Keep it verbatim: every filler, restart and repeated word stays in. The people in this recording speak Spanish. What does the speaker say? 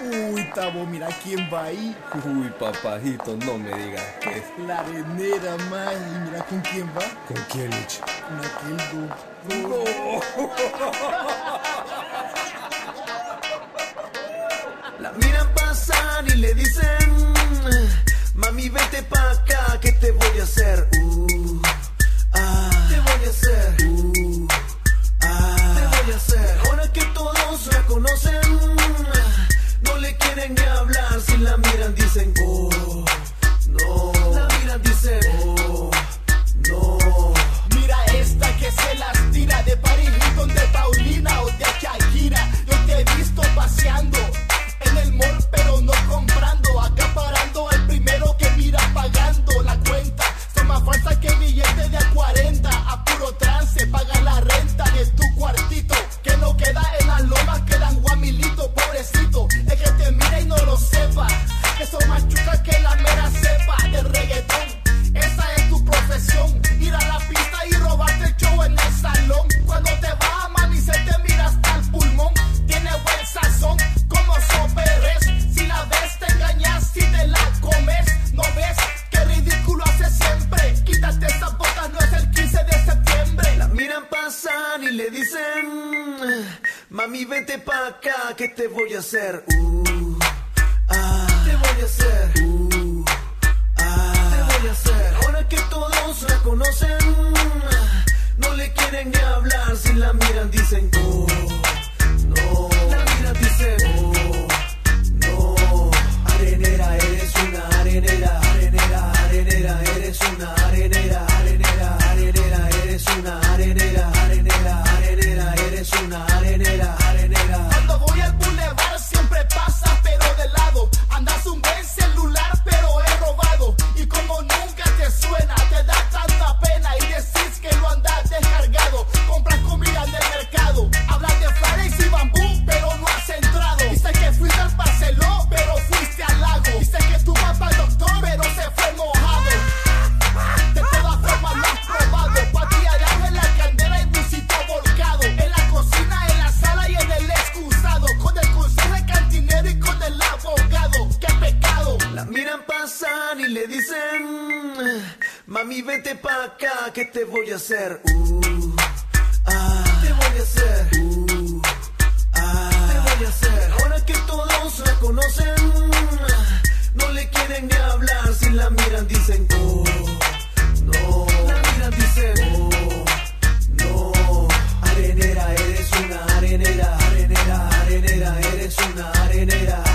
Uy, Tabo, mira quién va ahí. Uy, papajito, no me digas que es La arenera, man. Y mira con quién va. ¿Con quién, Lucho? Con aquel go. ¡No! La miran pasar y le dicen: mami, vete pa' acá, que te voy a hacer. Uh, ah, te voy a hacer. Uh, ah, te voy a hacer. Ahora que todos la conocen, no le quieren ni hablar. Si la miran dicen: oh, no. La miran dicen: oh, no. Mira esta que se las tira de Paris Hilton, de Paulina o de Shakira. Yo te he visto paseando en el mall, pero no comprando, acaparando al primero que mira pagando la cuenta. Son más falsas que billetes de a cuarenta. A puro trance pagan la renta de tu cuartito, que no queda en las lomas, quedan guamilitos, pobrecito. Es que te mira y no lo sepa, que son más chucas que la mera cepa del reggaetón. Esa es tu profesión, ir a la pista y robarte el show en el salón. Cuando te vas, mami, se te mira hasta el pulmón. Tiene buen sazón, como soperes. Si la ves, te engañas si te la comes. No ves qué ridículo hace siempre. Quítate esas botas, no es el quince de septiembre. La miran pasar y le dicen: mami, vete pa' acá, que te voy a hacer. Uh, ah, te voy a hacer. Uh, ah, te voy a hacer. Ahora que todos la conocen, no le quieren ni hablar. Si la miran dicen: oh, no. La miran dicen: oh, no. Arenera, eres una arenera. Arenera, arenera, eres una arenera. Arenera, arenera, eres una arenera. Arenera, arenera, eres una arenera. Arenera. Cuando voy al boulevard siempre pasas pero de lado. Andas un buen celular pero he robado. Y como nunca te suena, te da tanta pena y decís que lo andas descargado. Compras comida en el mercado, hablas de flores y bambú pero no has entrado. Dices que fuiste al Barceló pero fuiste al lago. Dices que tu papá es doctor pero se fue mojado. De todas formas lo has probado. Patearás en la candela y busito volcado. En la cocina, en la sala y en el excusado. Con el consejo del cantinero y con el abogado. ¡Qué pecado! La miran pasar y le dicen: mami, vete pa' acá, que te voy a hacer. Uh, ah, te voy a hacer. Uh, ah, te voy a hacer. Ahora que todos la conocen, no le quieren ni hablar. Si la miran dicen: oh, no. La miran dicen: oh, no. Arenera, eres una arenera. Arenera, arenera, eres una arenera.